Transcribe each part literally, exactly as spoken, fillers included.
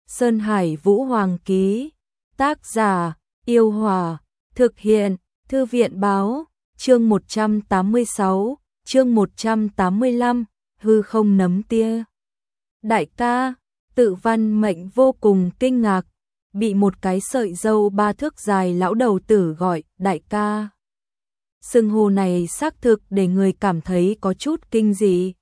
Sơn Hải Vũ Hoàng ký. Tác giả: Yêu Hòa. Thực hiện: Thư viện báo. Chương một trăm tám mươi sáu, chương một trăm tám mươi lăm, hư không nấm tia. Đại ca, Tự Văn Mệnh vô cùng kinh ngạc, bị một cái sợi râu ba thước dài lão đầu tử gọi đại ca. Xưng hô này xác thực để người cảm thấy có chút kinh dị.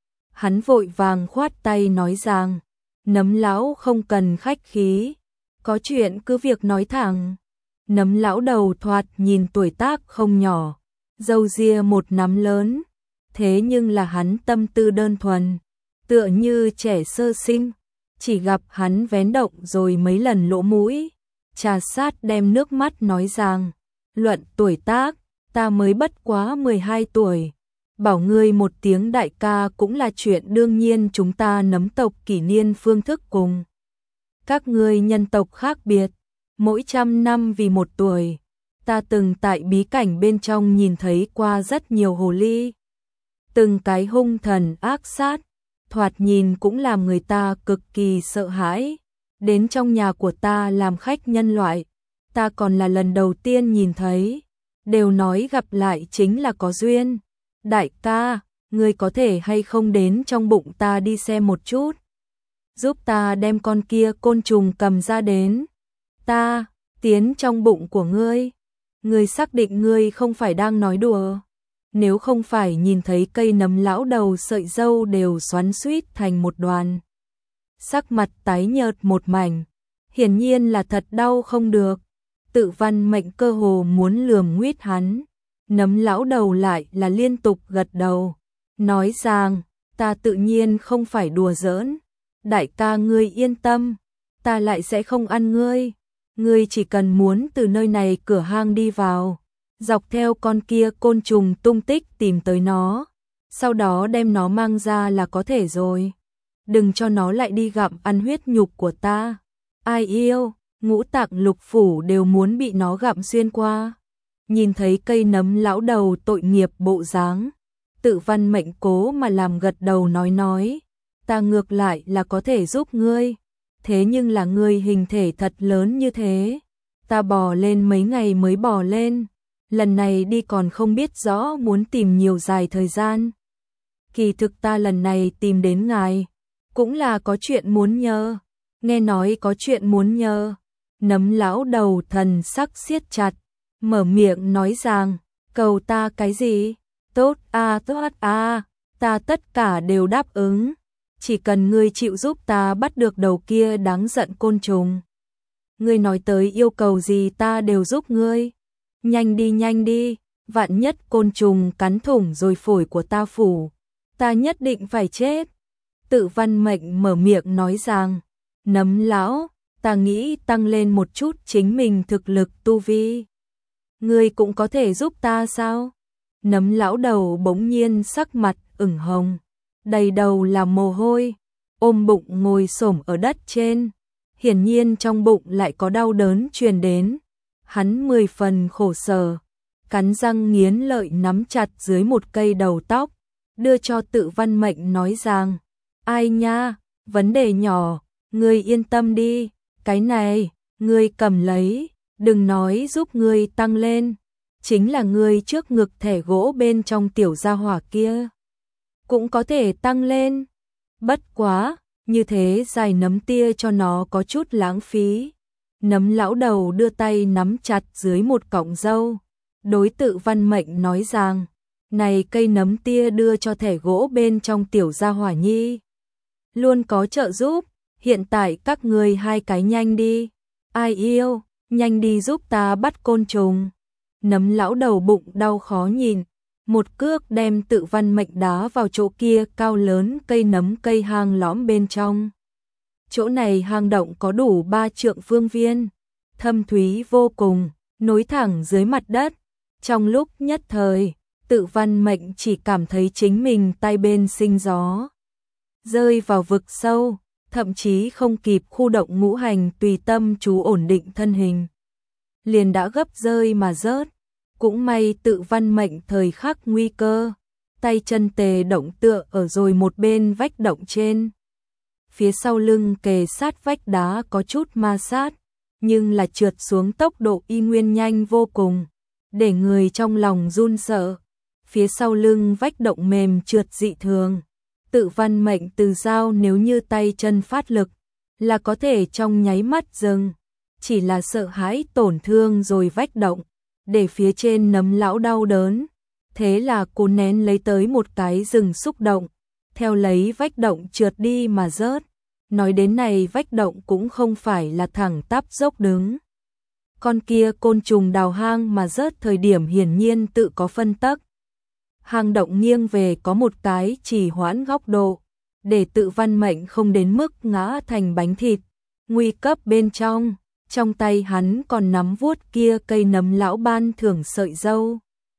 Hắn vội vàng khoát tay nói rằng, Nấm lão không cần khách khí, có chuyện cứ việc nói thẳng. Nấm lão đầu thoạt nhìn tuổi tác không nhỏ, râu ria một nắm lớn, thế nhưng là hắn tâm tư đơn thuần, tựa như trẻ sơ sinh, chỉ gặp hắn vén động rồi mấy lần lỗ mũi, trà sát đem nước mắt nói rằng, luận tuổi tác, ta mới bất quá mười hai tuổi, bảo ngươi một tiếng đại ca cũng là chuyện đương nhiên, chúng ta nấm tộc kỷ niên phương thức cùng các ngươi nhân tộc khác biệt, mỗi trăm năm vì một tuổi. Ta từng tại bí cảnh bên trong nhìn thấy qua rất nhiều hồ ly, từng cái hung thần ác sát, thoạt nhìn cũng làm người ta cực kỳ sợ hãi. Đến trong nhà của ta làm khách nhân loại, ta còn là lần đầu tiên nhìn thấy, đều nói gặp lại chính là có duyên. Đại ca, ngươi có thể hay không đến trong bụng ta đi xem một chút, giúp ta đem con kia côn trùng cầm ra đến. Ta tiến trong bụng của ngươi? Ngươi xác định ngươi không phải đang nói đùa? Nếu không phải nhìn thấy cây nấm lão đầu sợi râu đều xoắn xuýt thành một đoàn, sắc mặt tái nhợt một mảnh, hiển nhiên là thật đau không được. Tự Văn Mệnh cơ hồ muốn lườm nguýt hắn, nấm lão đầu lại là liên tục gật đầu, nói rằng, ta tự nhiên không phải đùa giỡn, đại ca ngươi yên tâm, ta lại sẽ không ăn ngươi. Ngươi chỉ cần muốn từ nơi này cửa hang đi vào, dọc theo con kia côn trùng tung tích tìm tới nó, sau đó đem nó mang ra là có thể rồi. Đừng cho nó lại đi gặm ăn huyết nhục của ta. Ai yêu, ngũ tạng lục phủ đều muốn bị nó gặm xuyên qua. Nhìn thấy cây nấm lão đầu tội nghiệp bộ dáng, Tự Văn Mệnh cố mà làm gật đầu nói nói, ta ngược lại là có thể giúp ngươi. Thế nhưng là ngươi hình thể thật lớn như thế, ta bò lên mấy ngày mới bò lên, lần này đi còn không biết rõ muốn tìm nhiều dài thời gian. Kỳ thực ta lần này tìm đến ngài, cũng là có chuyện muốn nhờ. Nghe nói có chuyện muốn nhờ, nấm lão đầu thần sắc siết chặt, mở miệng nói rằng, cầu ta cái gì? Tốt a, tốt a, ta tất cả đều đáp ứng. Chỉ cần ngươi chịu giúp ta bắt được đầu kia đáng giận côn trùng. Ngươi nói tới yêu cầu gì ta đều giúp ngươi. Nhanh đi nhanh đi, vạn nhất côn trùng cắn thủng rồi phổi của ta phủ, ta nhất định phải chết. Tự Văn Mệnh mở miệng nói rằng, nấm lão, ta nghĩ tăng lên một chút chính mình thực lực tu vi. Ngươi cũng có thể giúp ta sao? Nấm lão đầu bỗng nhiên sắc mặt ửng hồng, đầy đầu là mồ hôi, ôm bụng ngồi xổm ở đất trên, hiển nhiên trong bụng lại có đau đớn truyền đến. Hắn mười phần khổ sở, cắn răng nghiến lợi nắm chặt dưới một cây đầu tóc, đưa cho Tự Văn Mệnh nói rằng, ai nha, vấn đề nhỏ, ngươi yên tâm đi, cái này, ngươi cầm lấy, đừng nói giúp ngươi tăng lên, chính là ngươi trước ngực thẻ gỗ bên trong tiểu gia hỏa kia cũng có thể tăng lên. Bất quá, như thế dài nấm tia cho nó có chút lãng phí. Nấm lão đầu đưa tay nắm chặt dưới một cọng râu, đối Tự Văn Mệnh nói rằng, này cây nấm tia đưa cho thẻ gỗ bên trong tiểu gia hỏa nhi, luôn có trợ giúp. Hiện tại các ngươi hai cái nhanh đi, ai yêu, nhanh đi giúp ta bắt côn trùng. Nấm lão đầu bụng đau khó nhìn, một cước đem Tự Văn Mệnh đá vào chỗ kia cao lớn cây nấm cây hang lõm bên trong. Chỗ này hang động có đủ ba trượng phương viên, thâm thúy vô cùng, nối thẳng dưới mặt đất. Trong lúc nhất thời, Tự Văn Mệnh chỉ cảm thấy chính mình tay bên sinh gió, rơi vào vực sâu, thậm chí không kịp khu động ngũ hành tùy tâm chú ổn định thân hình, liền đã gấp rơi mà rớt. Cũng may Tự Văn Mệnh thời khắc nguy cơ, tay chân tề động tựa ở rồi một bên vách động trên. phía sau lưng kề sát vách đá có chút ma sát, nhưng là trượt xuống tốc độ y nguyên nhanh vô cùng, để người trong lòng run sợ. Phía sau lưng vách động mềm trượt dị thường, Tự Văn Mệnh từ dao nếu như tay chân phát lực, là có thể trong nháy mắt dừng, chỉ là sợ hãi tổn thương rồi vách động, để phía trên nấm lão đau đớn. Thế là cô nén lấy tới một cái dừng xúc động, theo lấy vách động trượt đi mà rớt. Nói đến này vách động cũng không phải là thẳng tắp dốc đứng. Con kia côn trùng đào hang mà rớt thời điểm hiển nhiên tự có phân tắc. Hang động nghiêng về có một cái chỉ hoãn góc độ, để Tự Văn Mệnh không đến mức ngã thành bánh thịt. Nguy cấp bên trong, trong tay hắn còn nắm vuốt kia cây nấm lão ban thưởng sợi dâu.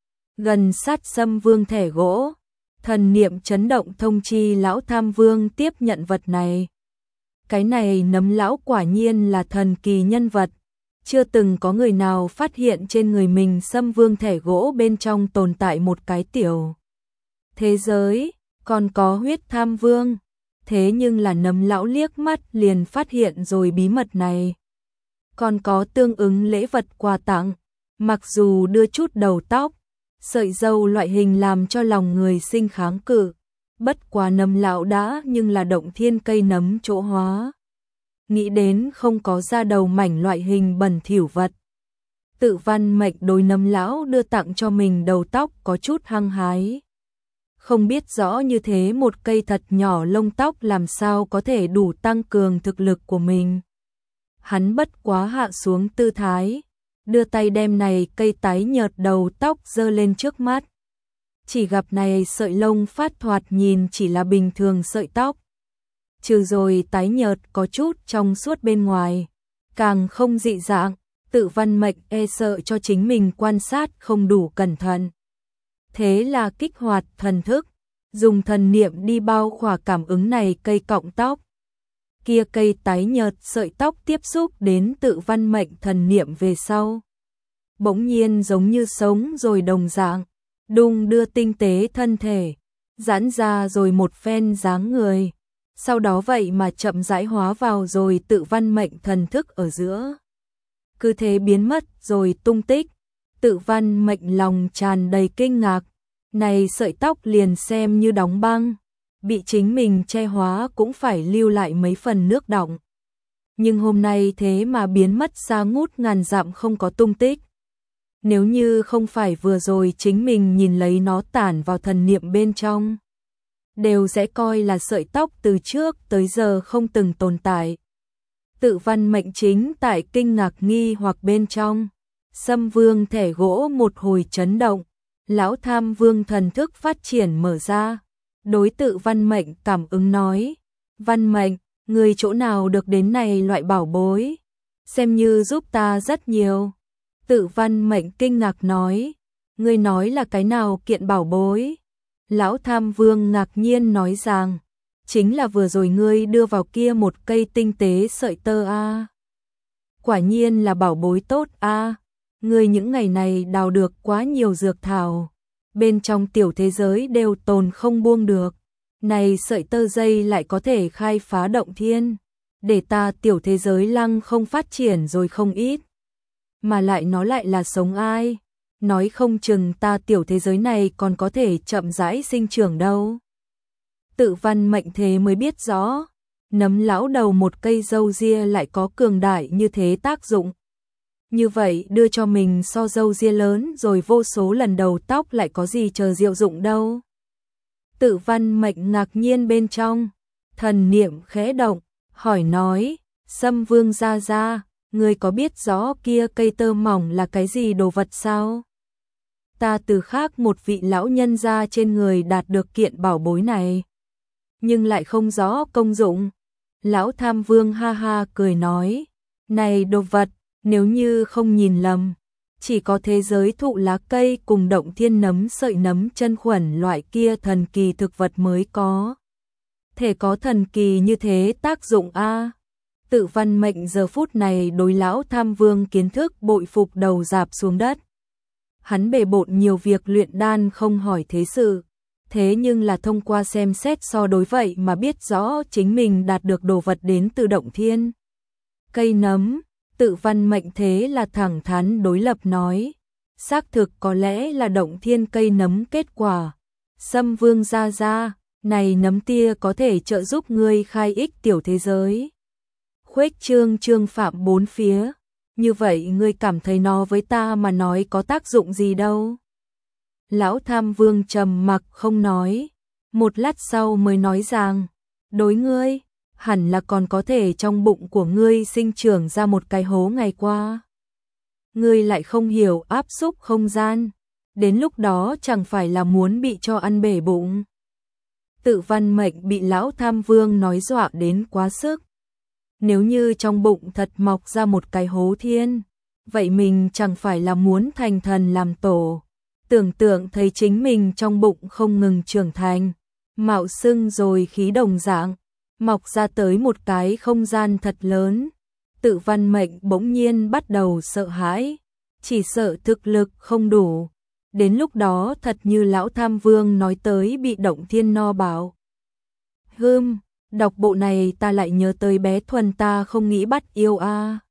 Gần sát Sâm Vương thẻ gỗ, thần niệm chấn động thông chi lão Tham Vương tiếp nhận vật này. Cái này nấm lão quả nhiên là thần kỳ nhân vật, chưa từng có người nào phát hiện trên người mình Sâm Vương thẻ gỗ bên trong tồn tại một cái tiểu thế giới, còn có huyết Tham Vương. Thế nhưng là nấm lão liếc mắt liền phát hiện rồi bí mật này. Còn có tương ứng lễ vật quà tặng, mặc dù đưa chút đầu tóc, sợi dâu loại hình làm cho lòng người sinh kháng cự, bất quá nấm lão đã nhưng là động thiên cây nấm chỗ hóa. Nghĩ đến không có ra đầu mảnh loại hình bẩn thỉu vật. Tự Văn Mệnh đối nấm lão đưa tặng cho mình đầu tóc có chút hăng hái. Không biết rõ như thế một cây thật nhỏ lông tóc làm sao có thể đủ tăng cường thực lực của mình. Hắn bất quá hạ xuống tư thái, đưa tay đem này cây tái nhợt đầu tóc giơ lên trước mắt. Chỉ gặp này sợi lông phát thoạt nhìn chỉ là bình thường sợi tóc. Trừ rồi tái nhợt có chút trong suốt bên ngoài, càng không dị dạng. Tự Văn Mệnh e sợ cho chính mình quan sát không đủ cẩn thận. Thế là kích hoạt thần thức, dùng thần niệm đi bao khỏa cảm ứng này cây cọng tóc. Kia cây tái nhợt sợi tóc tiếp xúc đến Tự Văn Mệnh thần niệm về sau. Bỗng nhiên giống như sống rồi đồng dạng, đung đưa tinh tế thân thể, giãn ra rồi một phen dáng người. Sau đó vậy mà chậm rãi hóa vào rồi Tự Văn Mệnh thần thức ở giữa. Cứ thế biến mất rồi tung tích. Tự Văn Mệnh lòng tràn đầy kinh ngạc, này sợi tóc liền xem như đóng băng, bị chính mình che hóa cũng phải lưu lại mấy phần nước đọng. Nhưng hôm nay thế mà biến mất xa ngút ngàn dặm không có tung tích. Nếu như không phải vừa rồi chính mình nhìn lấy nó tản vào thần niệm bên trong, đều sẽ coi là sợi tóc từ trước tới giờ không từng tồn tại. Tự Văn Mệnh chính tại kinh ngạc nghi hoặc bên trong, Sâm Vương thẻ gỗ một hồi chấn động, lão Tham Vương thần thức phát triển mở ra, đối Tự Văn Mệnh cảm ứng nói: Văn Mệnh, người chỗ nào được đến này loại bảo bối, xem như giúp ta rất nhiều. Tự Văn Mệnh kinh ngạc nói: ngươi nói là cái nào kiện bảo bối? Lão Tham Vương ngạc nhiên nói rằng: chính là vừa rồi ngươi đưa vào kia một cây tinh tế sợi tơ a. Quả nhiên là bảo bối tốt a. Ngươi những ngày này đào được quá nhiều dược thảo, bên trong tiểu thế giới đều tồn không buông được. Này sợi tơ dây lại có thể khai phá động thiên, để ta tiểu thế giới lăng không phát triển rồi không ít. Mà lại nó lại là sống ai, nói không chừng ta tiểu thế giới này còn có thể chậm rãi sinh trưởng đâu. Tự Văn Mệnh thế mới biết rõ, nấm lão đầu một cây râu ria lại có cường đại như thế tác dụng. Như vậy đưa cho mình so râu ria lớn rồi vô số lần đầu tóc lại có gì chờ diệu dụng đâu. Tự Văn Mệnh ngạc nhiên bên trong, thần niệm khẽ động, hỏi nói: Sâm Vương gia gia, ngươi có biết rõ kia cây tơ mỏng là cái gì đồ vật sao? Ta từ khác một vị lão nhân gia trên người đạt được kiện bảo bối này, nhưng lại không rõ công dụng. Lão Tham Vương ha ha cười nói: này đồ vật, nếu như không nhìn lầm, chỉ có thế giới thụ lá cây cùng động thiên nấm sợi nấm chân khuẩn loại kia thần kỳ thực vật mới có thể có thần kỳ như thế tác dụng a. Tự Văn Mệnh giờ phút này đối lão Tham Vương kiến thức bội phục đầu rạp xuống đất. Hắn bề bộn nhiều việc luyện đan không hỏi thế sự, thế nhưng là thông qua xem xét so đối vậy mà biết rõ chính mình đạt được đồ vật đến từ động thiên. Cây nấm, Tự Văn Mệnh thế là thẳng thắn đối lập nói, xác thực có lẽ là động thiên cây nấm kết quả. Sâm Vương gia gia, này nấm tia có thể trợ giúp ngươi khai ích tiểu thế giới. Khuếch trương trương phạm bốn phía, như vậy ngươi cảm thấy nó với ta mà nói có tác dụng gì đâu? Lão Tham Vương trầm mặc không nói, một lát sau mới nói rằng, đối ngươi, hẳn là còn có thể trong bụng của ngươi sinh trưởng ra một cái hố ngày qua. Ngươi lại không hiểu áp xúc không gian, đến lúc đó chẳng phải là muốn bị cho ăn bể bụng. Tự Văn Mệnh bị Lão Tham Vương nói dọa đến quá sức. Nếu như trong bụng thật mọc ra một cái hố thiên, vậy mình chẳng phải là muốn thành thần làm tổ. Tưởng tượng thấy chính mình trong bụng không ngừng trưởng thành, mạo xưng rồi khí đồng dạng, mọc ra tới một cái không gian thật lớn. Tự Văn Mệnh bỗng nhiên bắt đầu sợ hãi, chỉ sợ thực lực không đủ. Đến lúc đó thật như Lão Tham Vương nói tới bị động thiên no bảo. Hưm, đọc bộ này ta lại nhớ tới bé Thuần ta không nghĩ bắt yêu a.